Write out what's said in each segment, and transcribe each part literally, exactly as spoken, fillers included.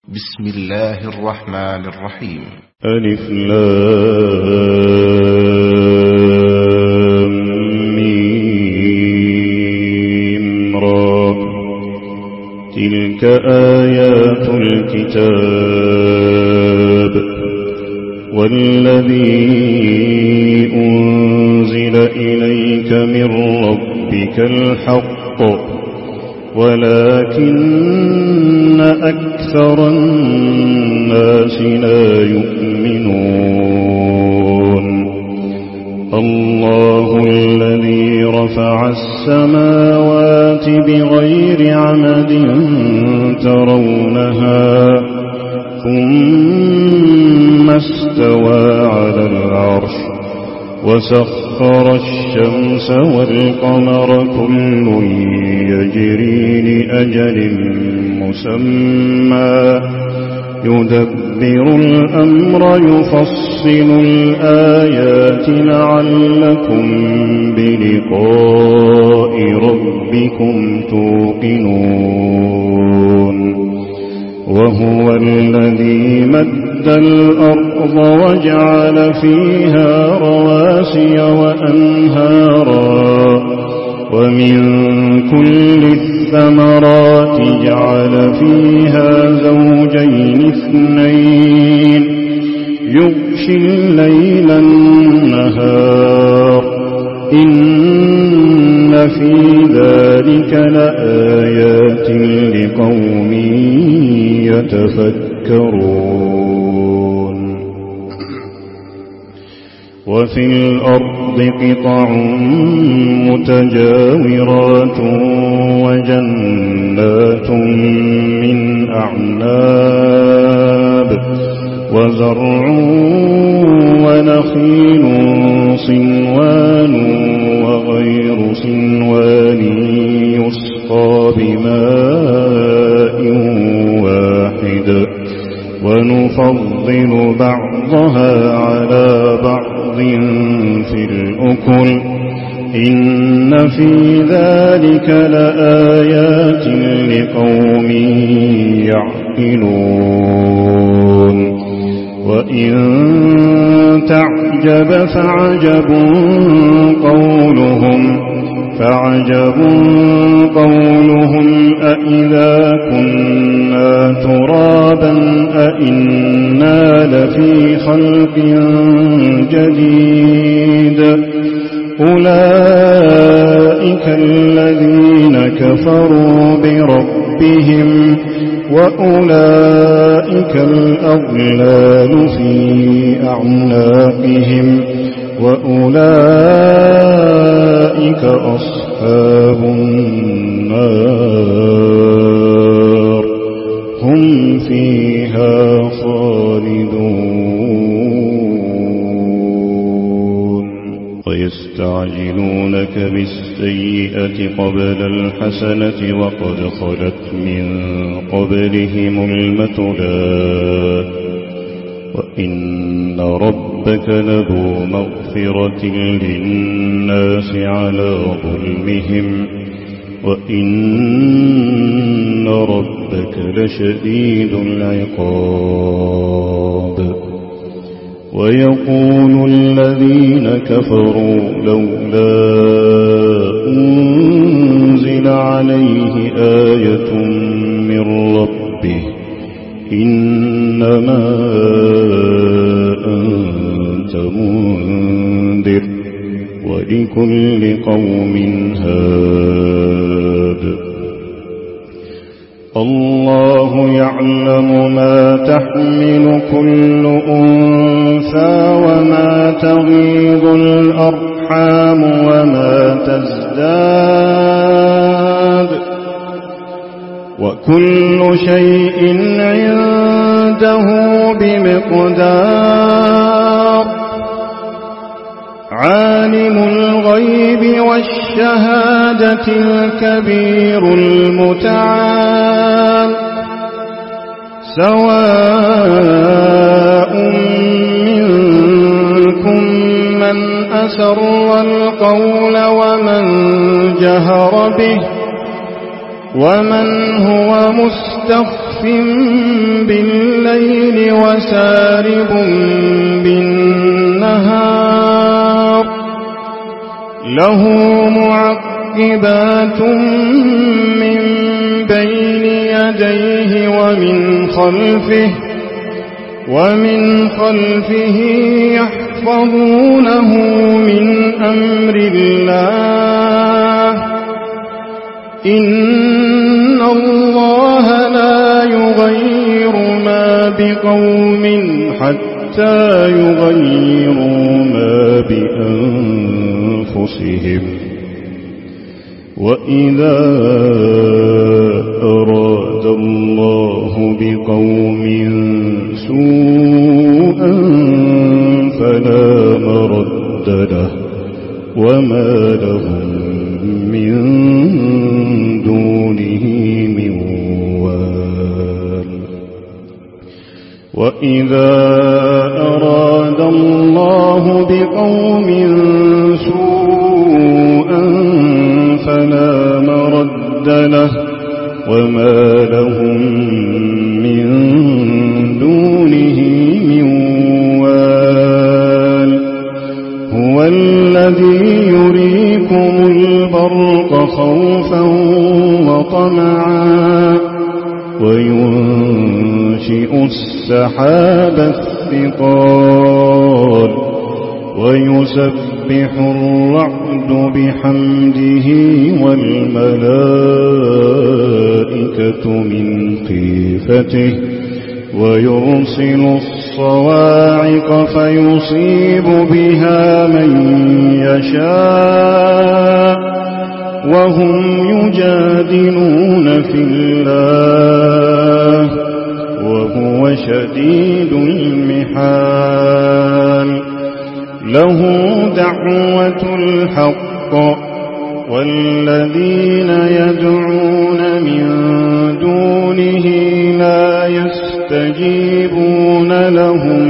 بسم الله الرحمن الرحيم. ألف لام ميم را. تلك آيات الكتاب والذي أنزل إليك من ربك الحق ولكن أكثر الناس لا يؤمنون. الله الذي رفع السماوات بغير عمد ترونها ثم استوى على العرش وسخر الشمس والقمر كل يجري لأجل مسمى يدبر الأمر يفصل الآيات لعلكم بلقاء ربكم توقنون. وهو الذي مد الأرض وجعل فيها رواسي وأنهارا ومن كل الثمرات جعل فيها زوجين اثنين يغشي الليل النهار إن في ذلك لآيات لقوم يتفكرون. وفي الأرض قطع متجاورات وجنات من أعناب وزرع ونخيل صنوان وغير صنوان يسقى بماء واحد ونفضل بعضها على بعض في الأكل إن في ذلك لآيات لقوم يعقلون. وإن تعجب فعجب قولهم فعجب قولهم أإذا كنا ترابا أإنا لفي خلق جديد أولئك الذين كفروا بربهم وأولئك الأغلال في أعناقهم وأولئك أصحاب النار هم فيها خالدون. ويستعجلونك بالسيئة قبل الحسنة وقد خلت من قبلهم المثلات وإن ربك لذو مغفرة للناس على ظلمهم وإن ربك لشديد العقاب. ويقول الذين كفروا لولا أنزل عليه آية من ربه إنما أنت منذر ولكل قوم هاد. الله يعلم ما تحمل كل أنثى وما تغيض الأرحام وما تزداد وكل شيء عنده بمقدار. عالم الغيب والشهادة الكبير المتعال سواء منكم من أسر القول ومن جهر به ومن هو مستخف بالليل سارب بالنهار له معقبات من بين يديه ومن خلفه ومن خلفه يحفظونه من أمر الله إن الله لا يغير ما بقوم حتى يغيروا ما بأنفسهم وإذا أراد الله بقوم سوءا فلا مرد له وما لهم من دونه من وال وإذا أراد الله بقوم سوءا فلا مرد له وما لهم من دونه من وال هو الذي يريكم البرق خوفا وطمعا وينشئ السحاب الثقال ويسبح الرعد بحمده والملائكة من خيفته ويرسل الصواعق فيصيب بها من يشاء وهم يجادلون في الله وهو شديد المحال له دعوة الحق والذين يدعون من دونه لا يستجيبون لهم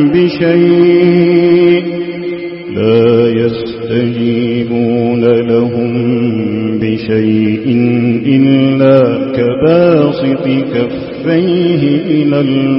بشيء لا يستجيبون لهم بشيء إلا كباسط كفيه إلى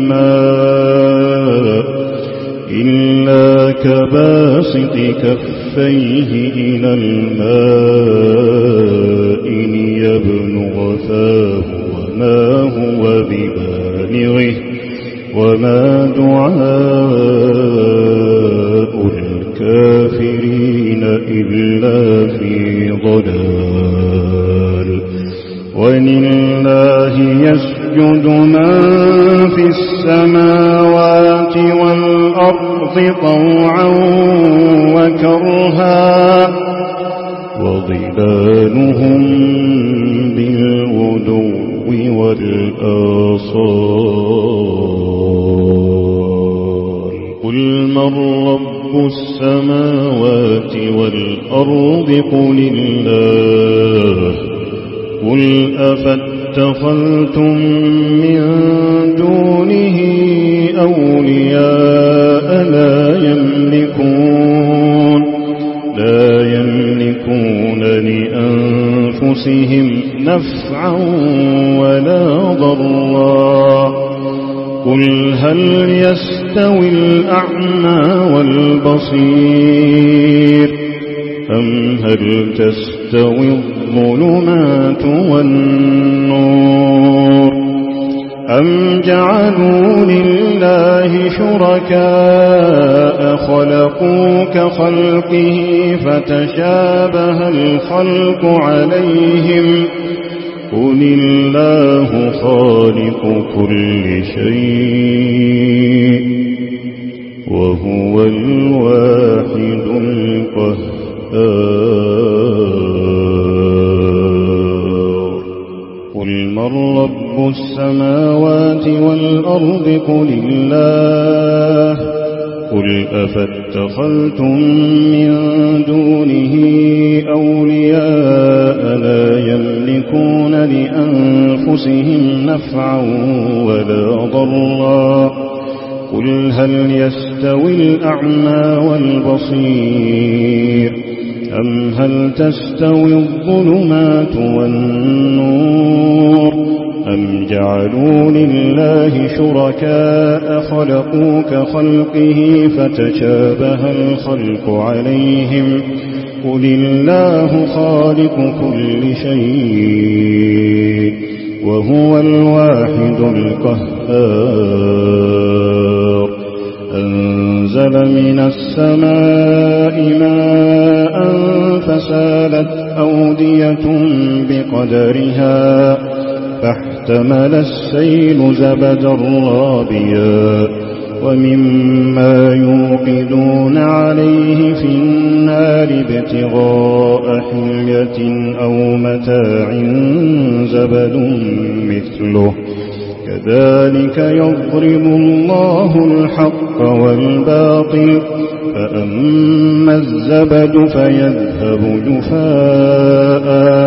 الماء إلا كباسط كفيه إلى الماء ليبلغ فاه وما هو ببالغه وما دعاء الكافرين إلا في ضلال ولله يسجد من في السماوات والأرض طوعا وكرها وظلالهم بالغدو والآصال قل من رب السماوات والأرض قل الله قل أفاتخذتم من دونه أولياء لا يملكون لا يملكون لأنفسهم نفعا ولا ضرا قل هل يستوي الأعمى والبصير أم هل تستوي الظلمات والنور أم جعلوا لله شركاء خلقوا كخلقه فتشابه الخلق عليهم قل الله خالق كل شيء وهو الواحد القهار قل من رب السماوات والأرض قل الله قل أفاتخذتم من دونه أولياء لا يملكون لأنفسهم نفعا ولا ضرا قل هل يستوي الأعمى والبصير أم هل تستوي الظلمات والنور أم جعلوا لله شركاء خلقوا كخلقه فتشابه الخلق عليهم قل الله خالق كل شيء وهو الواحد القهار أنزل من السماء ماء فسالت أودية بقدرها فاحتمل السيل زبدا رابيا ومما يوقدون عليه في النار ابتغاء حلية أو متاع زبد مثله كذلك يضرب الله الحق والباطل فأما الزبد فيذهب جفاء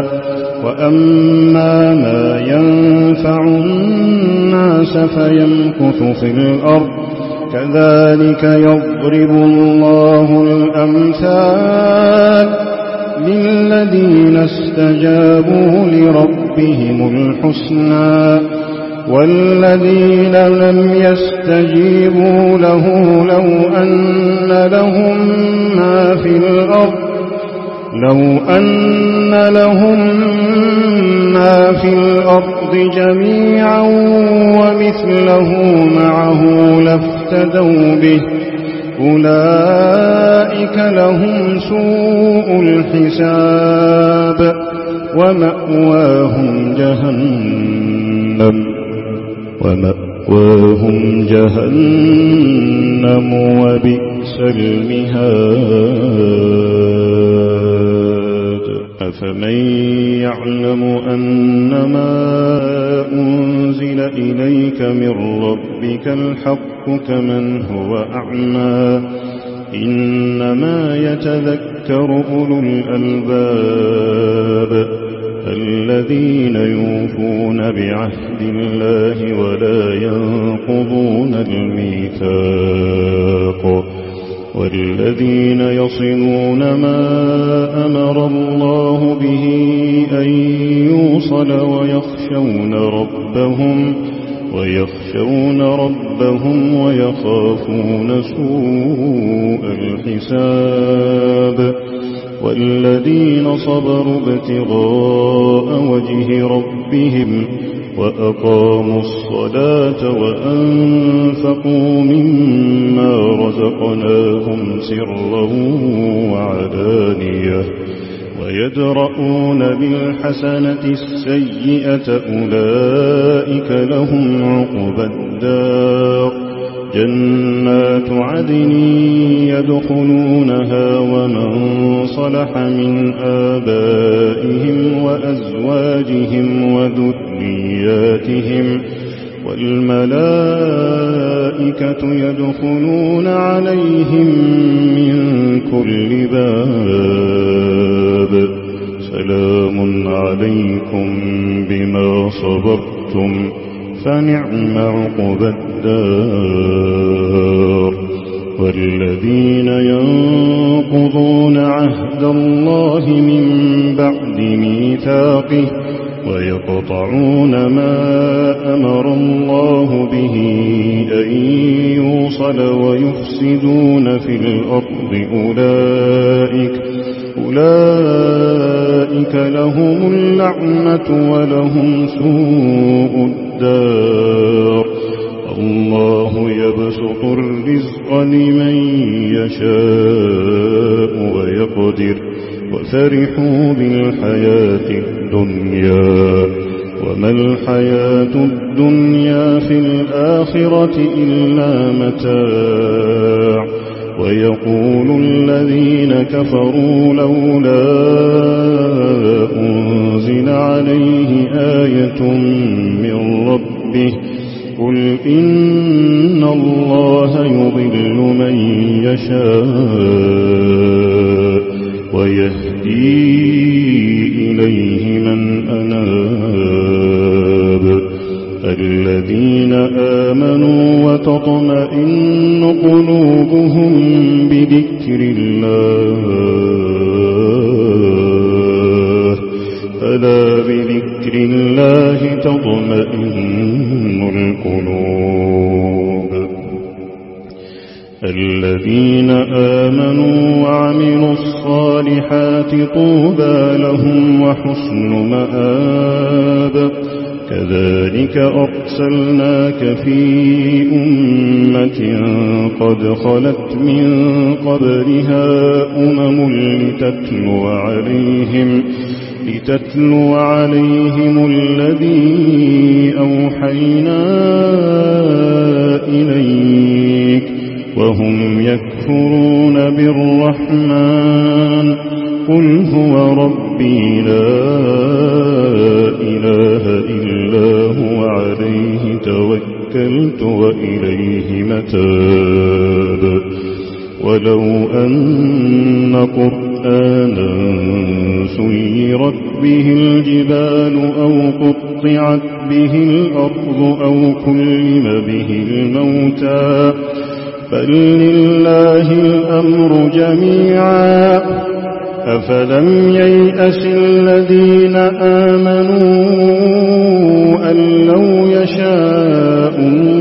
وأما ما ينفع الناس فيمكث في الأرض كذلك يضرب الله الأمثال للذين استجابوا لربهم الحسنى والذين لم يستجيبوا له لو أن لهم ما في الأرض لو أن لهم ما في الأرض جميعا ومثله معه لافتدوا به أولئك لهم سوء الحساب ومأواهم جهنم ومأواهم جهنم وبئس المهاد أفمن يعلم أنما أنزل إليك من ربك الحق كمن هو أعمى إنما يتذكر أولو الألباب الذين يوفون بعهد الله ولا ينقضون الميثاق والذين يصلون ما أمر الله به أن يوصل ويخشون ربهم ويخشون ربهم ويخافون سوء الحساب والذين صبروا ابتغاء وجه ربهم وأقاموا الصلاة وأنفقوا مما رزقناهم سرا وعلانية ويدرؤون بالحسنة السيئة أولئك لهم عقبى الدار جنات عدن يدخلونها ومن صلح من آبائهم وأزواجهم وذرياتهم والملائكة يدخلون عليهم من كل باب سلام عليكم بما صبرتم فنعم عقبى الدار والذين ينقضون عهد الله من بعد ميثاقه ويقطعون ما أمر الله به أن يوصل ويفسدون في الأرض أولئك أولئك لهم اللعنة ولهم سوء الدار الله يبسط الرزق لمن يشاء ويقدر وفرحوا بالحياة الدنيا وما الحياة الدنيا في الآخرة إلا متاع ويقول الذين كفروا لولا أنزل عليه آية من ربه قل إن الله يضل من يشاء ويهدي إليه من أناب الذين آمنوا وتطمئن قلوبهم بذكر الله فلا بذكر بذكر الله تطمئن القلوب. الذين آمنوا وعملوا الصالحات طوبى لهم وحسن مآب. كذلك أرسلناك في أمة قد خلت من قبلها أمم لتتلو عليهم لتتلو عليهم الذي أوحينا إليك وهم يكفرون بالرحمن. قل هو ربي لا إله إلا هو عليه توكلت وإليه متاب. ولو أن قرآنا سيرت به الجبال أو قطعت به الأرض أو كلم به الموتى بل لله الأمر جميعا. أفلم ييأس الذين آمنوا أن لو يشاء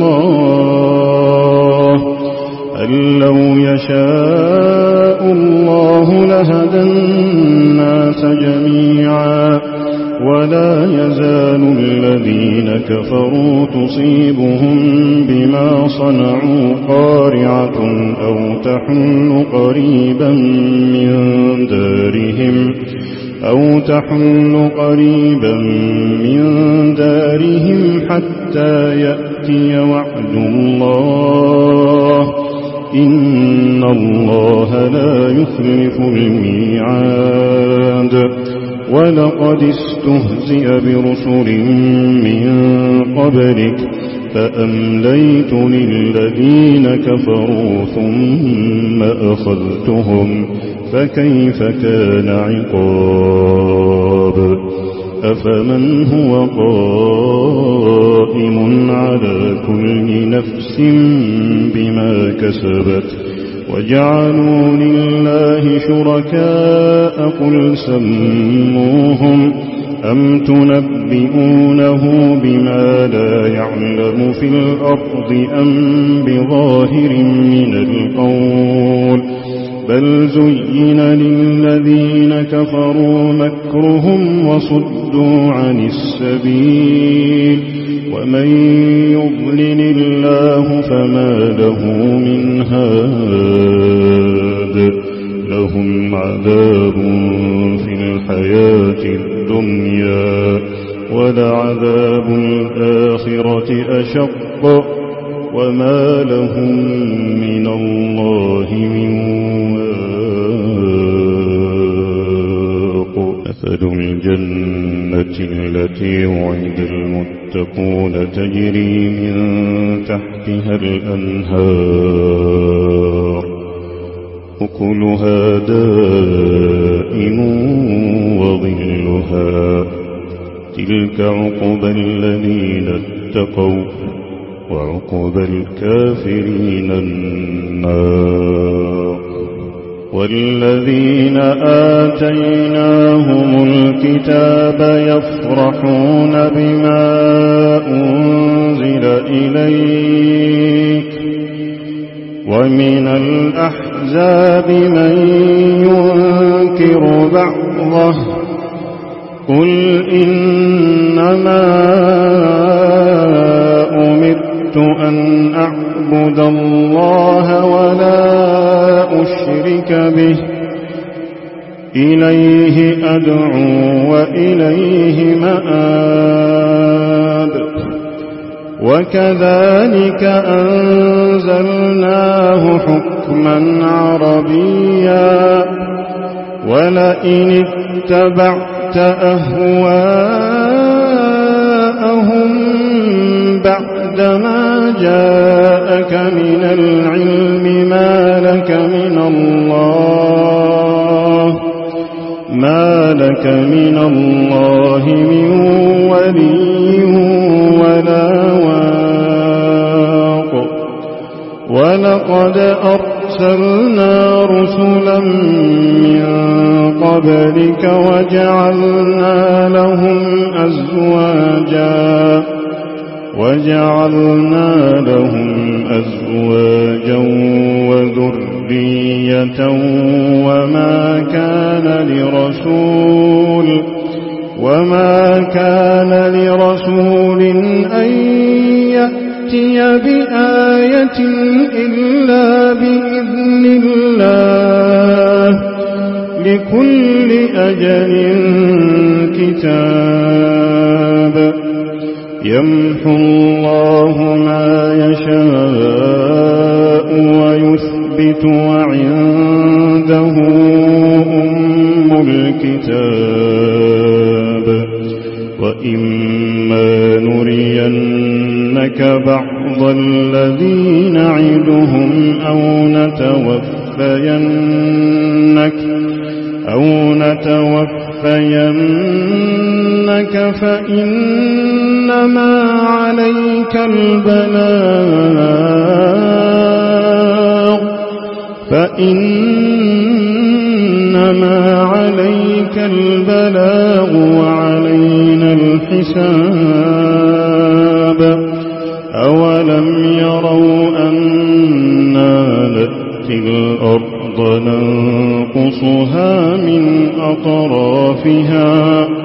الله أن لو يشاء الله لهدى الناس جميعا. ولا يزال الذين كفروا تصيبهم بما صنعوا قارعة أو تحل قريبا من دارهم أو تحل قريبا من دارهم حتى يأتي وعد الله. إن الله لا يخلف الميعاد. ولقد استهزئ برسل من قبلك فأمليت للذين كفروا ثم أخذتهم فكيف كان عقاب. أفمن هو قائم على كل نفس بما كسبت وجعلوا لله شركاء قل سموهم أم تنبئونه بما لا يعلم في الأرض أم بظاهر من القول بل زين للذين كفروا مكرهم وصدوا عن السبيل ومن يضلل الله فما له من هاد. لهم عذاب في الحياة الدنيا ولعذاب الآخرة أشق وما لهم من الله من واق. مثل الجنة التي وعد المتقون تجري من تحتها الأنهار أكلها دائم وظلها تلك عقبى الذين اتقوا وعقبى الكافرين النار. والذين آتيناهم الكتاب يفرحون بما أنزل إليك ومن الأحزاب من ينكر بعضه قل إنما أمرت أن أعبد الله ولا أشرك به إليه أدعو وإليه مآب. وكذلك أنزلناه حكما عربيا ولئن اتبعت أهواءهم بعدما جاءك من العلم ما لك من الله ما لك من الله من ولي ولا واق. ولقد أرسلنا رسلا من قبلك وجعلنا لهم أزواجا وجعلنا لهم أزواجا وذرية وما كان لرسول وما كان لرسول أن يأتي بآية إلا بإذن الله لكل أجل كتاب يمحو الله ما يشاء ويثبت وعنده أم الكتاب وإما نرينك بعض الذي نعدهم أو نتوفينك أو نتوفينك فإنما عليك البلاغ فإنما عليك البلاغ وعلينا الحساب أولم يروا أنا نأتي الأرض ننقصها من أطرافها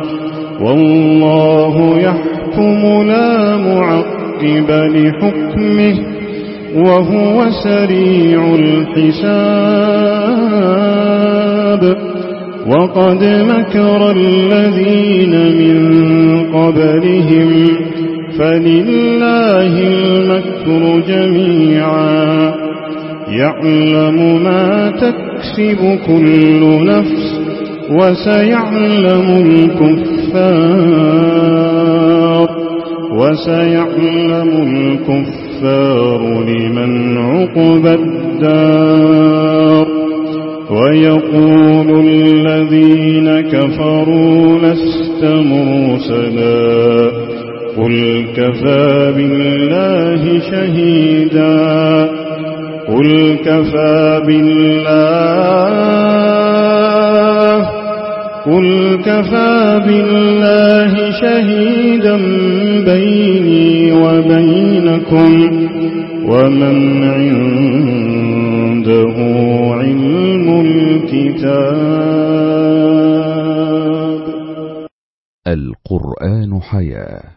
والله يحكم لا معقب لحكمه وهو سريع الحساب وقد مكر الذين من قبلهم فلله المكر جميعا يعلم ما تكسب كل نفس وسيعلم الكفار وسيعلم الكفار لمن عقبى الدار ويقول الذين كفروا لست مرسلا قل كفى بالله شهيدا قل كفى بالله قل كفى بالله شهيدا بيني وبينكم ومن عنده علم الكتاب. القرآن حياة.